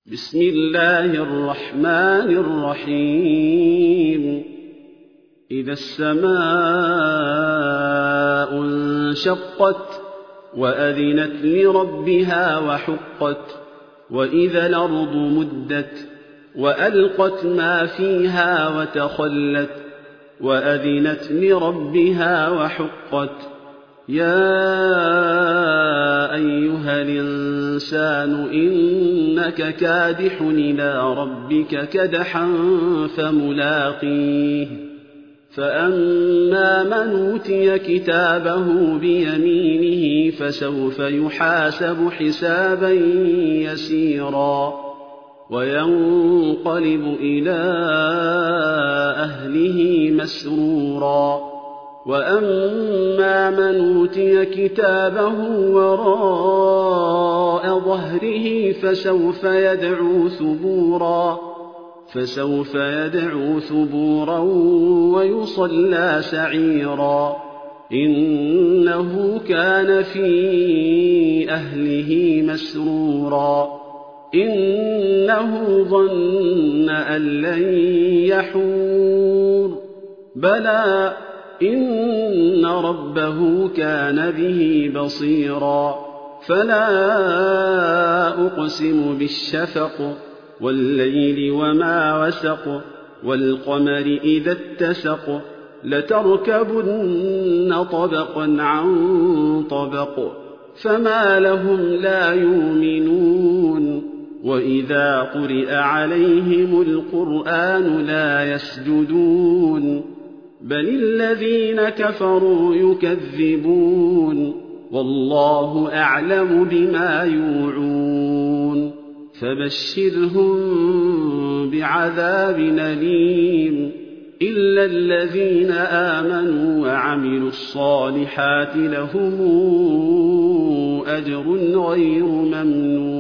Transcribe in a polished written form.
بسم الله الرحمن الرحيم إذا السماء انشقت وأذنت لربها وحقت وإذا الأرض مدت وألقت ما فيها وتخلت وأذنت لربها وحقت يا أيها الإنسان إنك كادح إلى ربك كدحا فملاقيه فأما من أوتي كتابه بيمينه فسوف يحاسب حسابا يسيرا وينقلب إلى أهله مسرورا وأما من أوتي كتابه وراء ظهره فسوف يدعو ثبورا ويصلى سعيرا إنه كان في أهله مسرورا إنه ظن أن لن يحور بلى إن ربه كان به بصيرا فلا أقسم بالشفق والليل وما وسق والقمر إذا اتسق لتركبن طبقا عن طبق فما لهم لا يؤمنون وإذا قرئ عليهم القرآن لا يسجدون بل الذين كفروا يكذبون والله أعلم بما يوعون فبشرهم بعذاب أليم إلا الذين آمنوا وعملوا الصالحات لهم أجر غير ممنون